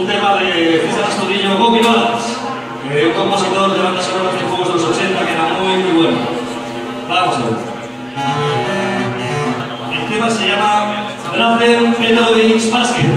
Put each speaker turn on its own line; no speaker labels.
un tema de César Astudillo Bobby Balance, un compositor de bandas sonoras de juegos de los 80 que era muy bueno. Vamos a ver. El tema se llama Drazen Petrovich Basket.